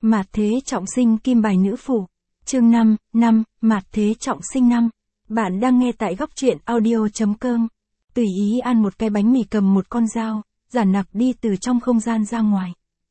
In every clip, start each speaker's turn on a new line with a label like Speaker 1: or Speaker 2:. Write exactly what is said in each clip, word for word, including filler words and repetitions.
Speaker 1: Mạt thế trọng sinh kim bài nữ phụ. Chương năm, năm, Mạt thế trọng sinh năm. Bạn đang nghe tại góc truyện audio.com. Tùy ý ăn một cái bánh mì cầm một con dao, Giản Nặc đi từ trong không gian ra ngoài.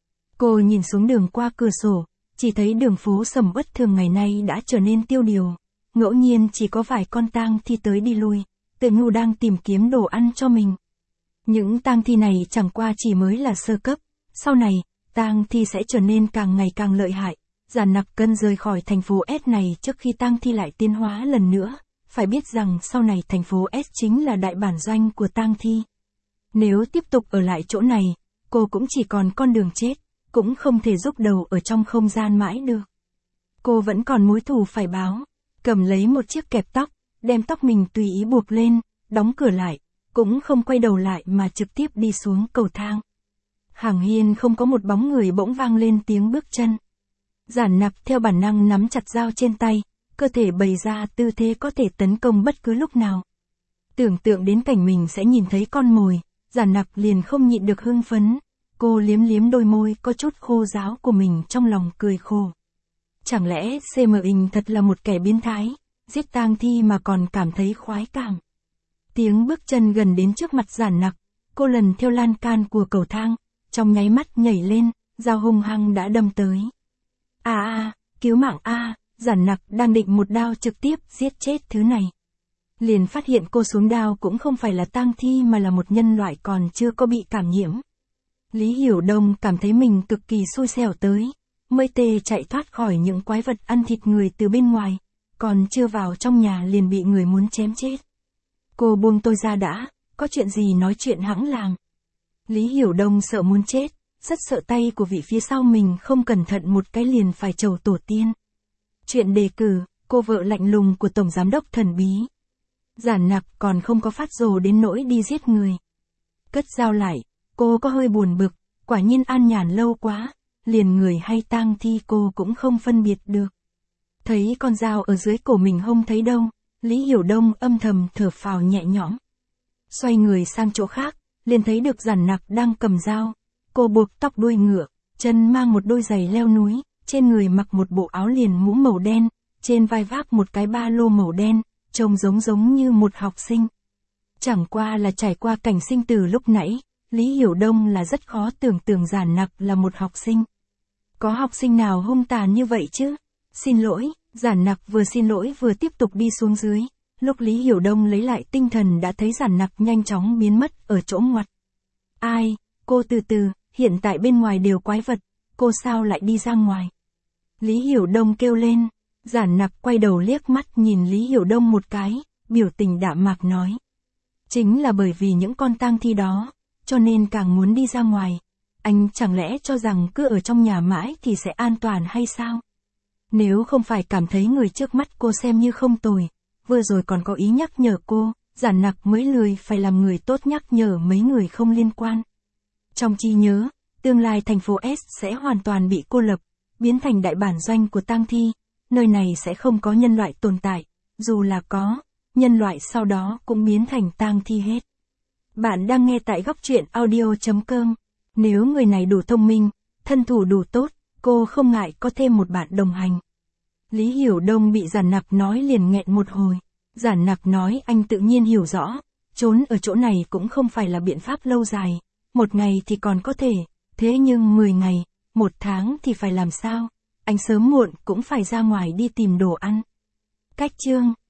Speaker 1: Cô nhìn xuống đường qua cửa sổ, chỉ thấy đường phố sầm uất thường ngày nay đã trở nên tiêu điều. Ngẫu nhiên chỉ có vài con tang thi tới đi lui, tự nhu đang tìm kiếm đồ ăn cho mình. Những tang thi này chẳng qua chỉ mới là sơ cấp, sau này, tang thi sẽ trở nên càng ngày càng lợi hại. Giản Nặc cần rời khỏi thành phố S này trước khi tang thi lại tiến hóa lần nữa. Phải biết rằng sau này thành phố S chính là đại bản doanh của tang thi. Nếu tiếp tục ở lại chỗ này, cô cũng chỉ còn con đường chết, cũng không thể rúc đầu ở trong không gian mãi được. Cô vẫn còn mối thù phải báo, cầm lấy một chiếc kẹp tóc, đem tóc mình tùy ý buộc lên, đóng cửa lại, cũng không quay đầu lại mà trực tiếp đi xuống cầu thang. Hàng hiên không có một bóng người, bỗng vang lên tiếng bước chân. Giản Nặc theo bản năng nắm chặt dao trên tay, cơ thể bày ra tư thế có thể tấn công bất cứ lúc nào. Tưởng tượng đến cảnh mình sẽ nhìn thấy con mồi, Giản Nặc liền không nhịn được hưng phấn. Cô liếm liếm đôi môi có chút khô ráo của mình, trong lòng cười khổ. Chẳng lẽ xê em inh thật là một kẻ biến thái, giết tang thi mà còn cảm thấy khoái cảm. Tiếng bước chân gần đến trước mặt Giản Nặc, cô lần theo lan can của cầu thang, trong nháy mắt nhảy lên, dao hung hăng đã đâm tới. A a, cứu mạng a, Giản Nặc đang định một đao trực tiếp giết chết thứ này. Liền phát hiện cô xuống đao cũng không phải là tang thi mà là một nhân loại còn chưa có bị cảm nhiễm. Lý Hiểu Đông cảm thấy mình cực kỳ xui xẻo tới, mới tê chạy thoát khỏi những quái vật ăn thịt người từ bên ngoài, còn chưa vào trong nhà liền bị người muốn chém chết. Cô buông tôi ra đã, có chuyện gì nói chuyện hẵng làm. Lý Hiểu Đông sợ muốn chết, rất sợ tay của vị phía sau mình không cẩn thận một cái liền phải chầu tổ tiên. Chuyện đề cử, cô vợ lạnh lùng của Tổng Giám đốc thần bí. Giản Nặc còn không có phát rồ đến nỗi đi giết người. Cất dao lại, cô có hơi buồn bực, quả nhiên an nhàn lâu quá, liền người hay tang thi cô cũng không phân biệt được. Thấy con dao ở dưới cổ mình không thấy đâu, Lý Hiểu Đông âm thầm thở phào nhẹ nhõm. Xoay người sang chỗ khác, liền thấy được Giản Nặc đang cầm dao. Cô buộc tóc đuôi ngựa, chân mang một đôi giày leo núi, trên người mặc một bộ áo liền mũ màu đen, trên vai vác một cái ba lô màu đen, trông giống giống như một học sinh. Chẳng qua là trải qua cảnh sinh tử lúc nãy, Lý Hiểu Đông là rất khó tưởng tượng Giản Nặc là một học sinh. Có học sinh nào hung tàn như vậy chứ? Xin lỗi, Giản Nặc vừa xin lỗi vừa tiếp tục đi xuống dưới. Lúc Lý Hiểu Đông lấy lại tinh thần đã thấy Giản Nặc nhanh chóng biến mất ở chỗ ngoặt. Ai, cô từ từ, hiện tại bên ngoài đều quái vật, cô sao lại đi ra ngoài? Lý Hiểu Đông kêu lên. Giản Nặc quay đầu liếc mắt nhìn Lý Hiểu Đông một cái, biểu tình đạm mạc nói. Chính là bởi vì những con tang thi đó, cho nên càng muốn đi ra ngoài. Anh chẳng lẽ cho rằng cứ ở trong nhà mãi thì sẽ an toàn hay sao? Nếu không phải cảm thấy người trước mắt cô xem như không tồi, vừa rồi còn có ý nhắc nhở cô, Giản Nặc mới lười phải làm người tốt nhắc nhở mấy người không liên quan. Trong trí nhớ, tương lai thành phố S sẽ hoàn toàn bị cô lập, biến thành đại bản doanh của tang thi, nơi này sẽ không có nhân loại tồn tại, dù là có, nhân loại sau đó cũng biến thành tang thi hết. Bạn đang nghe tại góc truyện audio.com. Nếu người này đủ thông minh, thân thủ đủ tốt, cô không ngại có thêm một bạn đồng hành. Lý Hiểu Đông bị Giản Nặc nói liền nghẹn một hồi. Giản Nặc nói anh tự nhiên hiểu rõ, trốn ở chỗ này cũng không phải là biện pháp lâu dài, một ngày thì còn có thể, thế nhưng mười ngày, một tháng thì phải làm sao? Anh sớm muộn cũng phải ra ngoài đi tìm đồ ăn. Cách chương